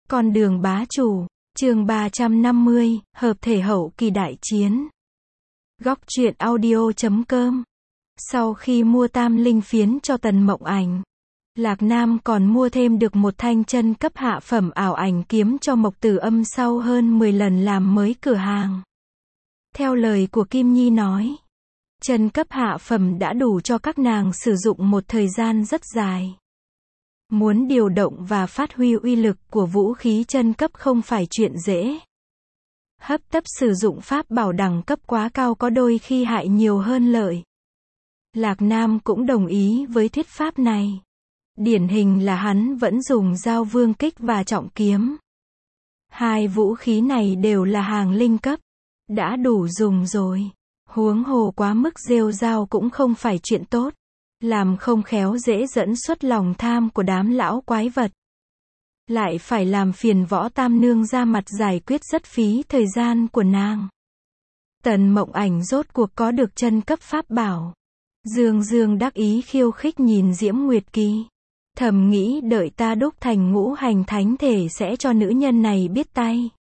Con đường bá chủ, chương 350, hợp thể hậu kỳ đại chiến. Góc truyện audio.com. Sau khi mua tam linh phiến cho Tần Mộng Ảnh, Lạc Nam còn mua thêm được một thanh chân cấp hạ phẩm ảo ảnh kiếm cho Mộc Tử Âm sau hơn 10 lần làm mới cửa hàng. Theo lời của Kim Nhi nói, chân cấp hạ phẩm đã đủ cho các nàng sử dụng một thời gian rất dài. Muốn điều động và phát huy uy lực của vũ khí chân cấp không phải chuyện dễ. Hấp tấp sử dụng pháp bảo đẳng cấp quá cao có đôi khi hại nhiều hơn lợi. Lạc Nam cũng đồng ý với thuyết pháp này. Điển hình là hắn vẫn dùng dao vương kích và trọng kiếm. Hai vũ khí này đều là hàng linh cấp. Đã đủ dùng rồi. Huống hồ quá mức rêu rao cũng không phải chuyện tốt. Làm không khéo dễ dẫn xuất lòng tham của đám lão quái vật. Lại phải làm phiền Võ Tam Nương ra mặt giải quyết rất phí thời gian của nàng. Tần Mộng Ảnh rốt cuộc có được chân cấp pháp bảo. Dương Dương đắc ý khiêu khích nhìn Diễm Nguyệt Kỳ. Thầm nghĩ đợi ta đúc thành ngũ hành thánh thể sẽ cho nữ nhân này biết tay.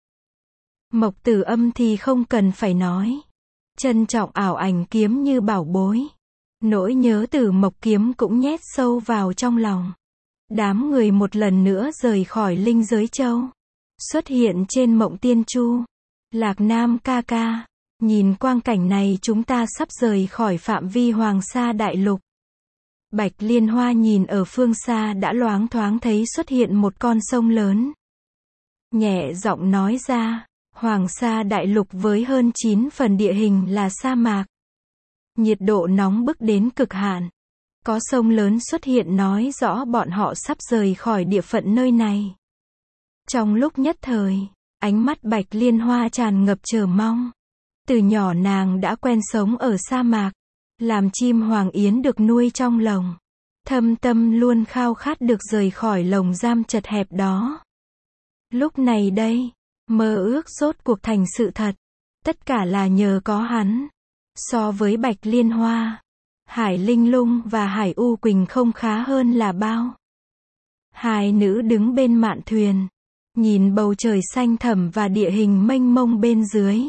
Mộc Tử Âm thì không cần phải nói. Trân trọng ảo ảnh kiếm như bảo bối. Nỗi nhớ Tử Mộc kiếm cũng nhét sâu vào trong lòng. Đám người một lần nữa rời khỏi Linh Giới Châu. Xuất hiện trên Mộng Tiên Chu. Lạc Nam ca ca. Nhìn quang cảnh này chúng ta sắp rời khỏi phạm vi Hoàng Sa Đại Lục. Bạch Liên Hoa nhìn ở phương xa đã loáng thoáng thấy xuất hiện một con sông lớn. Nhẹ giọng nói ra, Hoàng Sa Đại Lục với hơn 9 phần địa hình là sa mạc. Nhiệt độ nóng bức đến cực hạn. Có sông lớn xuất hiện nói rõ bọn họ sắp rời khỏi địa phận nơi này. Trong lúc nhất thời, ánh mắt Bạch Liên Hoa tràn ngập chờ mong. Từ nhỏ nàng đã quen sống ở sa mạc. Làm chim hoàng yến được nuôi trong lồng. Thâm tâm luôn khao khát được rời khỏi lồng giam chật hẹp đó. Lúc này đây, mơ ước rốt cuộc thành sự thật. Tất cả là nhờ có hắn. So với Bạch Liên Hoa, Hải Linh Lung và Hải U Quỳnh không khá hơn là bao. Hai nữ đứng bên mạn thuyền, nhìn bầu trời xanh thẳm và địa hình mênh mông bên dưới.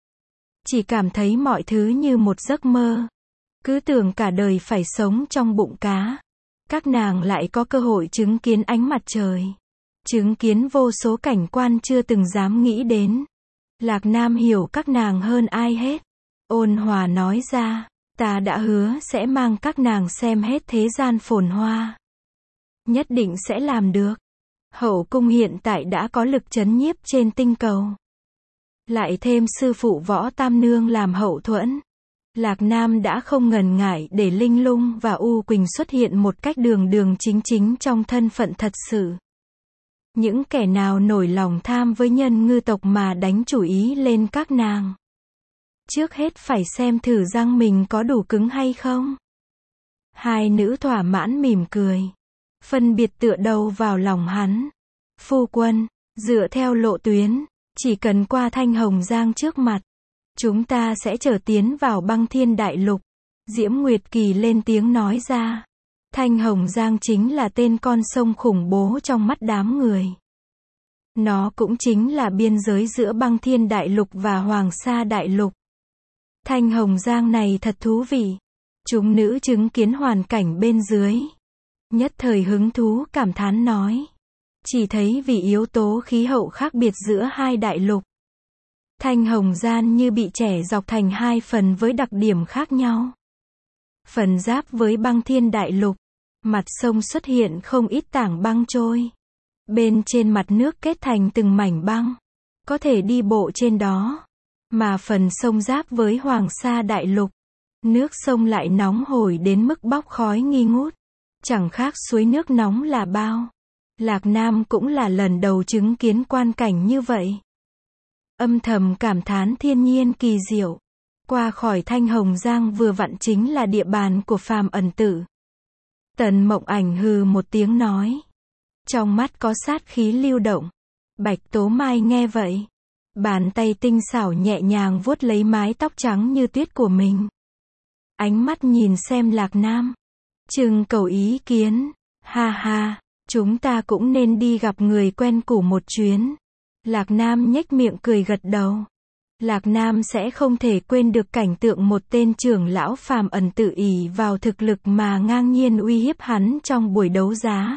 Chỉ cảm thấy mọi thứ như một giấc mơ. Cứ tưởng cả đời phải sống trong bụng cá. Các nàng lại có cơ hội chứng kiến ánh mặt trời. Chứng kiến vô số cảnh quan chưa từng dám nghĩ đến. Lạc Nam hiểu các nàng hơn ai hết. Ôn hòa nói ra, ta đã hứa sẽ mang các nàng xem hết thế gian phồn hoa. Nhất định sẽ làm được. Hậu cung hiện tại đã có lực trấn nhiếp trên tinh cầu. Lại thêm sư phụ Võ Tam Nương làm hậu thuẫn. Lạc Nam đã không ngần ngại để Linh Lung và U Quỳnh xuất hiện một cách đường đường chính chính trong thân phận thật sự. Những kẻ nào nổi lòng tham với nhân ngư tộc mà đánh chủ ý lên các nàng. Trước hết phải xem thử răng mình có đủ cứng hay không. Hai nữ thỏa mãn mỉm cười. Phân biệt tựa đầu vào lòng hắn. Phu quân, dựa theo lộ tuyến, chỉ cần qua Thanh Hồng Giang trước mặt. Chúng ta sẽ trở tiến vào Băng Thiên Đại Lục. Diễm Nguyệt Kỳ lên tiếng nói ra. Thanh Hồng Giang chính là tên con sông khủng bố trong mắt đám người. Nó cũng chính là biên giới giữa Băng Thiên Đại Lục và Hoàng Sa Đại Lục. Thanh Hồng Giang này thật thú vị. Chúng nữ chứng kiến hoàn cảnh bên dưới. Nhất thời hứng thú cảm thán nói. Chỉ thấy vì yếu tố khí hậu khác biệt giữa hai đại lục. Thanh Hồng Giang như bị chẻ dọc thành hai phần với đặc điểm khác nhau. Phần giáp với Băng Thiên Đại Lục. Mặt sông xuất hiện không ít tảng băng trôi. Bên trên mặt nước kết thành từng mảnh băng. Có thể đi bộ trên đó. Mà phần sông giáp với Hoàng Sa Đại Lục. Nước sông lại nóng hổi đến mức bốc khói nghi ngút. Chẳng khác suối nước nóng là bao. Lạc Nam cũng là lần đầu chứng kiến quan cảnh như vậy. Âm thầm cảm thán thiên nhiên kỳ diệu. Qua khỏi Thanh Hồng Giang vừa vặn chính là địa bàn của phàm ẩn tử. Tần Mộng Ảnh hừ một tiếng nói. Trong mắt có sát khí lưu động. Bạch Tố Mai nghe vậy. Bàn tay tinh xảo nhẹ nhàng vuốt lấy mái tóc trắng như tuyết của mình. Ánh mắt nhìn xem Lạc Nam. Trưng cầu ý kiến. Ha ha. Chúng ta cũng nên đi gặp người quen cũ một chuyến. Lạc Nam nhếch miệng cười gật đầu. Lạc Nam sẽ không thể quên được cảnh tượng một tên trưởng lão phàm ẩn tự ỷ vào thực lực mà ngang nhiên uy hiếp hắn trong buổi đấu giá.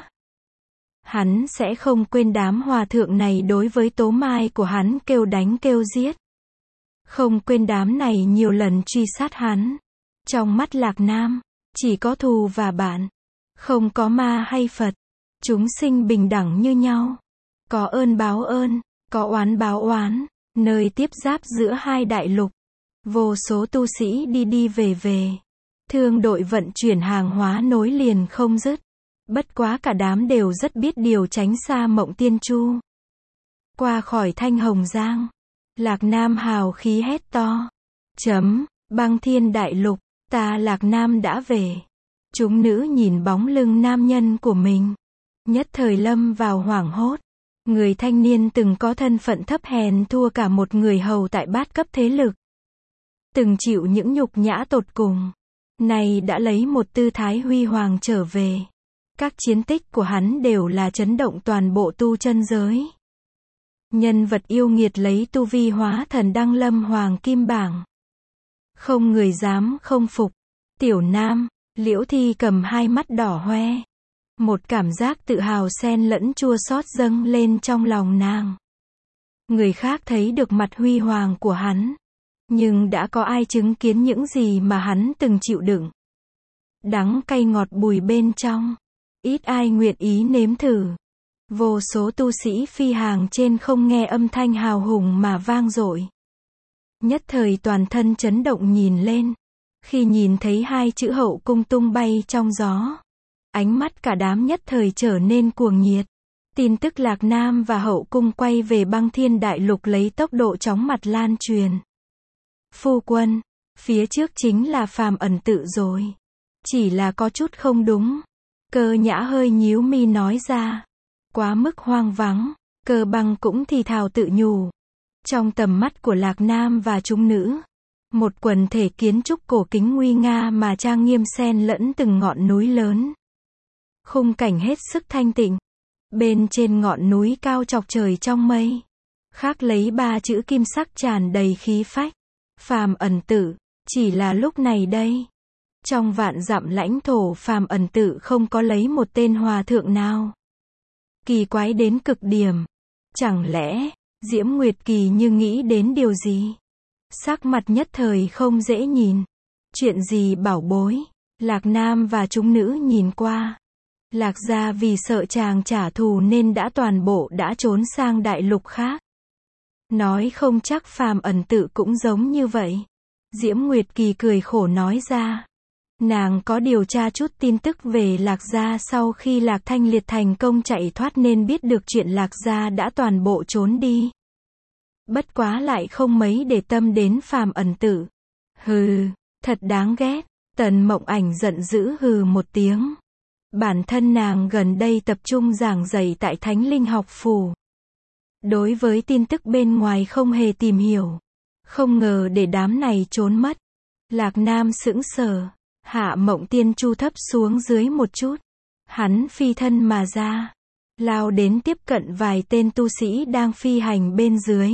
Hắn sẽ không quên đám hòa thượng này đối với tố mai của hắn kêu đánh kêu giết. Không quên đám này nhiều lần truy sát hắn. Trong mắt Lạc Nam, chỉ có thù và bạn. Không có ma hay Phật. Chúng sinh bình đẳng như nhau. Có ơn báo ơn, có oán báo oán. Nơi tiếp giáp giữa hai đại lục. Vô số tu sĩ đi đi về về. Thương đội vận chuyển hàng hóa nối liền không dứt. Bất quá cả đám đều rất biết điều tránh xa Mộng Tiên Chu. Qua khỏi Thanh Hồng Giang. Lạc Nam hào khí hét to. Băng Thiên Đại Lục, ta Lạc Nam đã về. Chúng nữ nhìn bóng lưng nam nhân của mình. Nhất thời lâm vào hoảng hốt. Người thanh niên từng có thân phận thấp hèn thua cả một người hầu tại bát cấp thế lực. Từng chịu những nhục nhã tột cùng. Nay đã lấy một tư thái huy hoàng trở về. Các chiến tích của hắn đều là chấn động toàn bộ tu chân giới. Nhân vật yêu nghiệt lấy tu vi hóa thần đăng lâm hoàng kim bảng. Không người dám không phục. Tiểu Nam, Liễu Thi cầm hai mắt đỏ hoe. Một cảm giác tự hào xen lẫn chua xót dâng lên trong lòng nàng. Người khác thấy được mặt huy hoàng của hắn. Nhưng đã có ai chứng kiến những gì mà hắn từng chịu đựng. Đắng cay ngọt bùi bên trong. Ít ai nguyện ý nếm thử. Vô số tu sĩ phi hàng trên không nghe âm thanh hào hùng mà vang dội. Nhất thời toàn thân chấn động nhìn lên. Khi nhìn thấy hai chữ hậu cung tung bay trong gió. Ánh mắt cả đám nhất thời trở nên cuồng nhiệt. Tin tức Lạc Nam và hậu cung quay về Băng Thiên Đại Lục lấy tốc độ chóng mặt lan truyền. Phu quân, phía trước chính là phàm ẩn tự rồi. Chỉ là có chút không đúng. Cơ Nhã hơi nhíu mi nói ra. Quá mức hoang vắng. Cơ Băng cũng thì thào tự nhủ. Trong tầm mắt của Lạc Nam và chúng nữ. Một quần thể kiến trúc cổ kính nguy nga mà trang nghiêm xen lẫn từng ngọn núi lớn. Khung cảnh hết sức thanh tịnh. Bên trên ngọn núi cao chọc trời trong mây. Khắc lấy ba chữ kim sắc tràn đầy khí phách. Phàm ẩn tự. Chỉ là lúc này đây. Trong vạn dặm lãnh thổ phàm ẩn tự không có lấy một tên hòa thượng nào. Kỳ quái đến cực điểm. Chẳng lẽ, Diễm Nguyệt Kỳ như nghĩ đến điều gì? Sắc mặt nhất thời không dễ nhìn. Chuyện gì bảo bối? Lạc Nam và chúng nữ nhìn qua. Lạc gia vì sợ chàng trả thù nên đã toàn bộ đã trốn sang đại lục khác. Nói không chắc phàm ẩn tự cũng giống như vậy. Diễm Nguyệt Kỳ cười khổ nói ra. Nàng có điều tra chút tin tức về Lạc gia sau khi Lạc Thanh Liệt thành công chạy thoát nên biết được chuyện Lạc gia đã toàn bộ trốn đi. Bất quá lại không mấy để tâm đến phàm ẩn tự. Hừ, thật đáng ghét. Tần Mộng Ảnh giận dữ hừ một tiếng. Bản thân nàng gần đây tập trung giảng dạy tại Thánh Linh học phủ. Đối với tin tức bên ngoài không hề tìm hiểu. Không ngờ để đám này trốn mất. Lạc Nam sững sờ. Hạ Mộng Tiên Chu thấp xuống dưới một chút. Hắn phi thân mà ra. Lao đến tiếp cận vài tên tu sĩ đang phi hành bên dưới.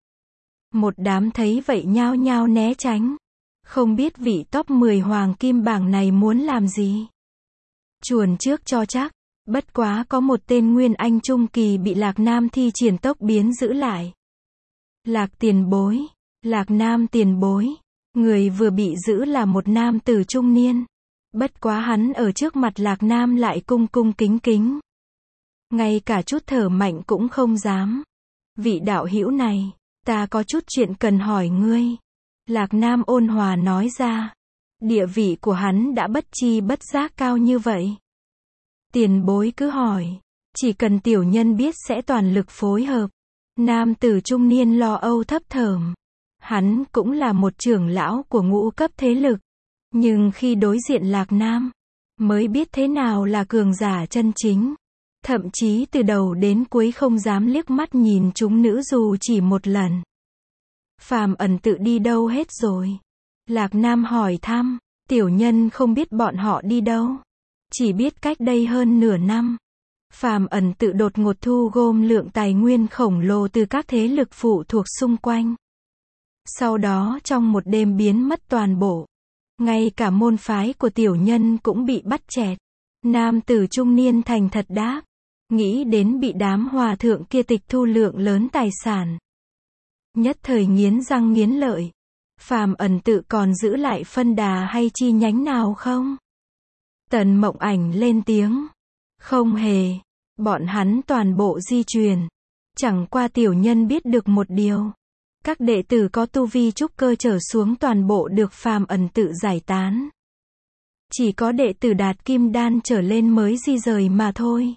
Một đám thấy vậy nhao nhao né tránh. Không biết vị top 10 hoàng kim bảng này muốn làm gì. Chuồn trước cho chắc. Bất quá có một tên Nguyên Anh Trung Kỳ bị Lạc Nam thi triển tốc biến giữ lại. Lạc tiền bối. Lạc Nam tiền bối. Người vừa bị giữ là một nam tử trung niên. Bất quá hắn ở trước mặt Lạc Nam lại cung cung kính kính. Ngay cả chút thở mạnh cũng không dám. Vị đạo hữu này, ta có chút chuyện cần hỏi ngươi. Lạc Nam ôn hòa nói ra. Địa vị của hắn đã bất chi bất giác cao như vậy. Tiền bối cứ hỏi. Chỉ cần tiểu nhân biết sẽ toàn lực phối hợp. Nam tử trung niên lo âu thấp thởm. Hắn cũng là một trưởng lão của ngũ cấp thế lực. Nhưng khi đối diện Lạc Nam, mới biết thế nào là cường giả chân chính. Thậm chí từ đầu đến cuối không dám liếc mắt nhìn chúng nữ dù chỉ một lần. Phàm ẩn tự đi đâu hết rồi? Lạc Nam hỏi thăm. Tiểu nhân không biết bọn họ đi đâu. Chỉ biết cách đây hơn nửa năm. Phàm Ẩn Tự đột ngột thu gom lượng tài nguyên khổng lồ từ các thế lực phụ thuộc xung quanh. Sau đó trong một đêm biến mất toàn bộ. Ngay cả môn phái của tiểu nhân cũng bị bắt chẹt. Nam tử trung niên thành thật đáp. Nghĩ đến bị đám hòa thượng kia tịch thu lượng lớn tài sản. Nhất thời nghiến răng nghiến lợi. Phàm Ẩn Tự còn giữ lại phân đà hay chi nhánh nào không? Tần Mộng Ảnh lên tiếng. Không hề. Bọn hắn toàn bộ di truyền. Chẳng qua tiểu nhân biết được một điều. Các đệ tử có tu vi trúc cơ trở xuống toàn bộ được Phàm Ẩn Tự giải tán. Chỉ có đệ tử đạt kim đan trở lên mới di rời mà thôi.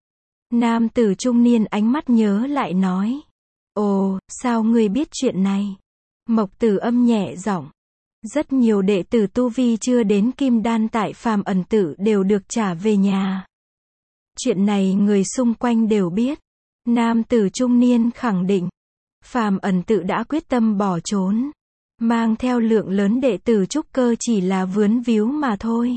Nam tử trung niên ánh mắt nhớ lại nói. Ồ, sao ngươi biết chuyện này? Mộc Tử Âm nhẹ giọng. Rất nhiều đệ tử tu vi chưa đến kim đan tại Phàm Ẩn Tự đều được trả về nhà. Chuyện này người xung quanh đều biết. Nam tử trung niên khẳng định. Phàm Ẩn Tự đã quyết tâm bỏ trốn. Mang theo lượng lớn đệ tử trúc cơ chỉ là vướng víu mà thôi.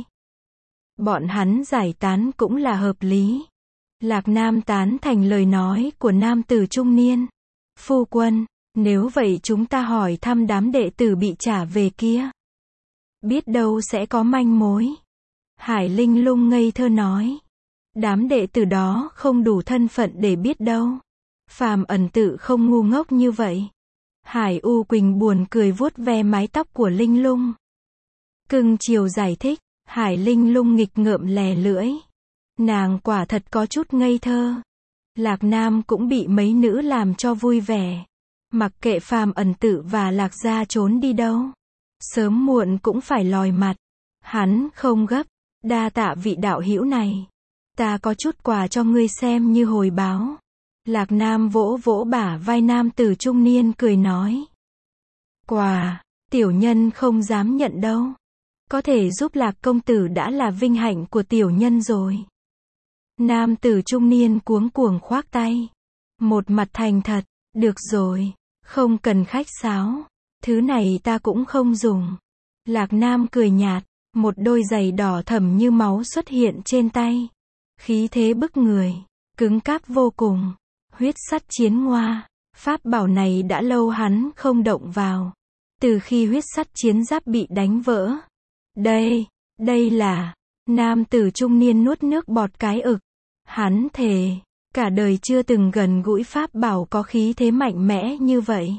Bọn hắn giải tán cũng là hợp lý. Lạc Nam tán thành lời nói của nam tử trung niên. Phu quân, nếu vậy chúng ta hỏi thăm đám đệ tử bị trả về kia. Biết đâu sẽ có manh mối. Hải Linh Lung ngây thơ nói. Đám đệ tử đó không đủ thân phận để biết đâu. Phàm Ẩn Tự không ngu ngốc như vậy. Hải U Quỳnh buồn cười vuốt ve mái tóc của Linh Lung. Cưng chiều giải thích. Hải Linh Lung nghịch ngợm lè lưỡi. Nàng quả thật có chút ngây thơ. Lạc Nam cũng bị mấy nữ làm cho vui vẻ. Mặc kệ Phàm Ẩn Tự và Lạc Gia trốn đi đâu. Sớm muộn cũng phải lòi mặt. Hắn không gấp. Đa tạ vị đạo hữu này. Ta có chút quà cho ngươi xem như hồi báo. Lạc Nam vỗ vỗ bả vai nam tử trung niên cười nói. Quà, tiểu nhân không dám nhận đâu. Có thể giúp Lạc công tử đã là vinh hạnh của tiểu nhân rồi. Nam tử trung niên cuống cuồng khoác tay. Một mặt thành thật, được rồi, không cần khách sáo. Thứ này ta cũng không dùng. Lạc Nam cười nhạt, một đôi giày đỏ thẫm như máu xuất hiện trên tay. Khí thế bức người, cứng cáp vô cùng. Huyết sắt chiến ngoa. Pháp bảo này đã lâu hắn không động vào. Từ khi huyết sắt chiến giáp bị đánh vỡ. Đây là. Nam tử trung niên nuốt nước bọt cái ực. Hắn thề, cả đời chưa từng gần gũi pháp bảo có khí thế mạnh mẽ như vậy.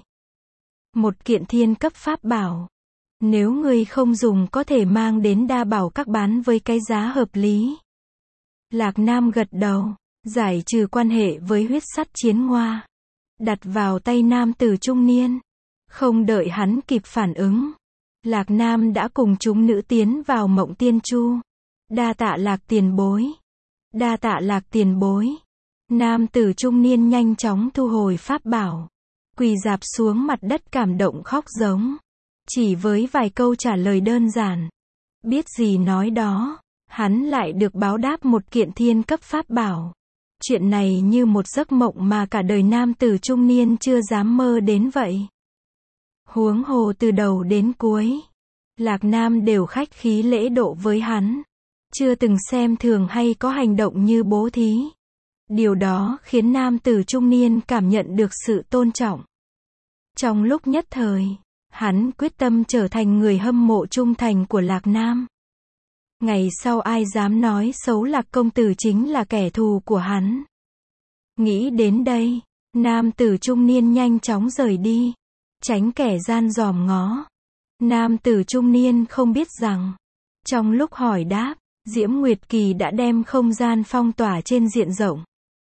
Một kiện thiên cấp pháp bảo. Nếu ngươi không dùng có thể mang đến đa bảo các bán với cái giá hợp lý. Lạc Nam gật đầu, giải trừ quan hệ với huyết sắt chiến ngoa. Đặt vào tay nam tử trung niên. Không đợi hắn kịp phản ứng. Lạc Nam đã cùng chúng nữ tiến vào Mộng Tiên Chu. Đa tạ Lạc tiền bối. Đa tạ Lạc tiền bối. Nam tử trung niên nhanh chóng thu hồi pháp bảo. Quỳ rạp xuống mặt đất cảm động khóc giống. Chỉ với vài câu trả lời đơn giản. Biết gì nói đó. Hắn lại được báo đáp một kiện thiên cấp pháp bảo. Chuyện này như một giấc mộng mà cả đời nam tử trung niên chưa dám mơ đến vậy. Huống hồ từ đầu đến cuối. Lạc Nam đều khách khí lễ độ với hắn. Chưa từng xem thường hay có hành động như bố thí. Điều đó khiến nam tử trung niên cảm nhận được sự tôn trọng. Trong lúc nhất thời, hắn quyết tâm trở thành người hâm mộ trung thành của Lạc Nam. Ngày sau ai dám nói xấu Lạc công tử chính là kẻ thù của hắn. Nghĩ đến đây, nam tử trung niên nhanh chóng rời đi. Tránh kẻ gian dòm ngó. Nam tử trung niên không biết rằng, trong lúc hỏi đáp, Diễm Nguyệt Kỳ đã đem không gian phong tỏa trên diện rộng.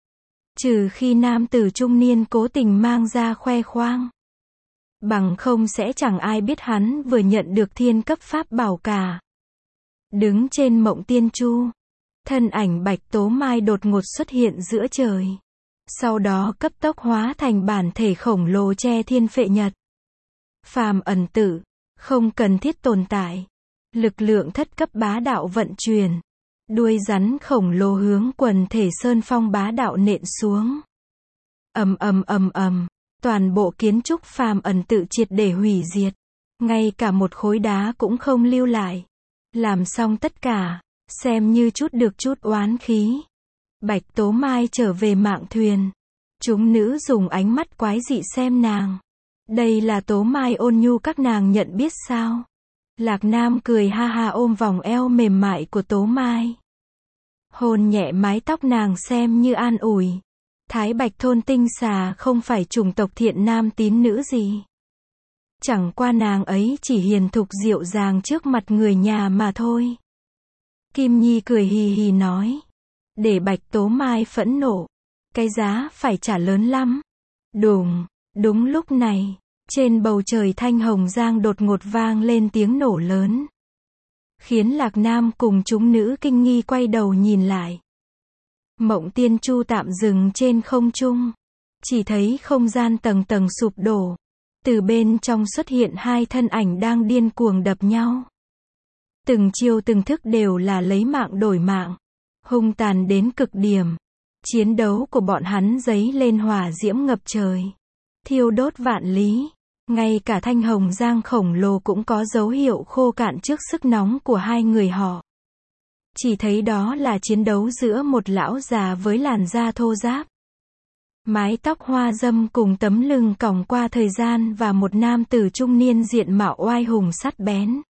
Trừ khi nam tử trung niên cố tình mang ra khoe khoang. Bằng không sẽ chẳng ai biết hắn vừa nhận được thiên cấp pháp bảo cả. Đứng trên Mộng Tiên Chu, thân ảnh Bạch Tố Mai đột ngột xuất hiện giữa trời. Sau đó cấp tốc hóa thành bản thể khổng lồ che thiên phệ nhật. Phàm Ẩn Tự, không cần thiết tồn tại. Lực lượng thất cấp bá đạo vận chuyển. Đuôi rắn khổng lồ hướng quần thể sơn phong bá đạo nện xuống. Ầm ầm ầm ầm, toàn bộ kiến trúc Phàm Ẩn Tự triệt để hủy diệt. Ngay cả một khối đá cũng không lưu lại. Làm xong tất cả, xem như chút được chút oán khí. Bạch Tố Mai trở về mạn thuyền. Chúng nữ dùng ánh mắt quái dị xem nàng. Đây là Tố Mai ôn nhu các nàng nhận biết sao? Lạc Nam cười ha ha ôm vòng eo mềm mại của Tố Mai. Hôn nhẹ mái tóc nàng xem như an ủi. Thái Bạch thôn tinh xà không phải chủng tộc thiện nam tín nữ gì. Chẳng qua nàng ấy chỉ hiền thục dịu dàng trước mặt người nhà mà thôi. Kim Nhi cười hì hì nói. Để Bạch Tố Mai phẫn nộ. Cái giá phải trả lớn lắm. Đùng, đúng lúc này, trên bầu trời Thanh Hồng Giang đột ngột vang lên tiếng nổ lớn. Khiến Lạc Nam cùng chúng nữ kinh nghi quay đầu nhìn lại. Mộng Tiên Chu tạm dừng trên không trung. Chỉ thấy không gian tầng tầng sụp đổ. Từ bên trong xuất hiện hai thân ảnh đang điên cuồng đập nhau. Từng chiêu từng thức đều là lấy mạng đổi mạng. Hung tàn đến cực điểm. Chiến đấu của bọn hắn dấy lên hỏa diễm ngập trời. Thiêu đốt vạn lý. Ngay cả Thanh Hồng Giang khổng lồ cũng có dấu hiệu khô cạn trước sức nóng của hai người họ. Chỉ thấy đó là chiến đấu giữa một lão già với làn da thô ráp. Mái tóc hoa dâm cùng tấm lưng còng qua thời gian và một nam tử trung niên diện mạo oai hùng sắt bén.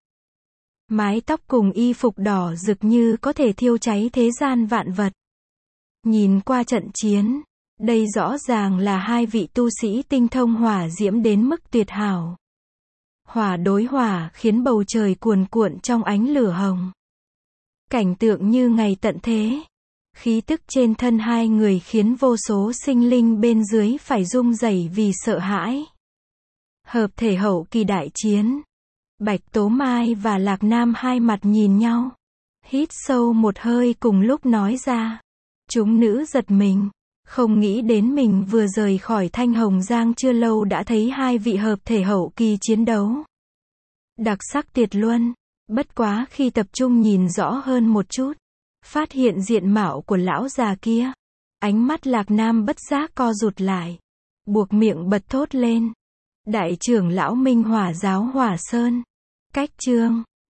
Mái tóc cùng y phục đỏ rực như có thể thiêu cháy thế gian vạn vật. Nhìn qua trận chiến, đây rõ ràng là hai vị tu sĩ tinh thông hỏa diễm đến mức tuyệt hảo. Hỏa đối hỏa khiến bầu trời cuồn cuộn trong ánh lửa hồng. Cảnh tượng như ngày tận thế. Khí tức trên thân hai người khiến vô số sinh linh bên dưới phải rung rẩy vì sợ hãi. Hợp thể hậu kỳ đại chiến. Bạch Tố Mai và Lạc Nam hai mặt nhìn nhau. Hít sâu một hơi cùng lúc nói ra. Chúng nữ giật mình. Không nghĩ đến mình vừa rời khỏi Thanh Hồng Giang chưa lâu đã thấy hai vị hợp thể hậu kỳ chiến đấu. Đặc sắc tuyệt luân. Bất quá khi tập trung nhìn rõ hơn một chút. Phát hiện diện mạo của lão già kia. Ánh mắt Lạc Nam bất giác co rụt lại. Buộc miệng bật thốt lên. Đại trưởng lão Minh Hỏa giáo Hỏa Sơn. Cách chương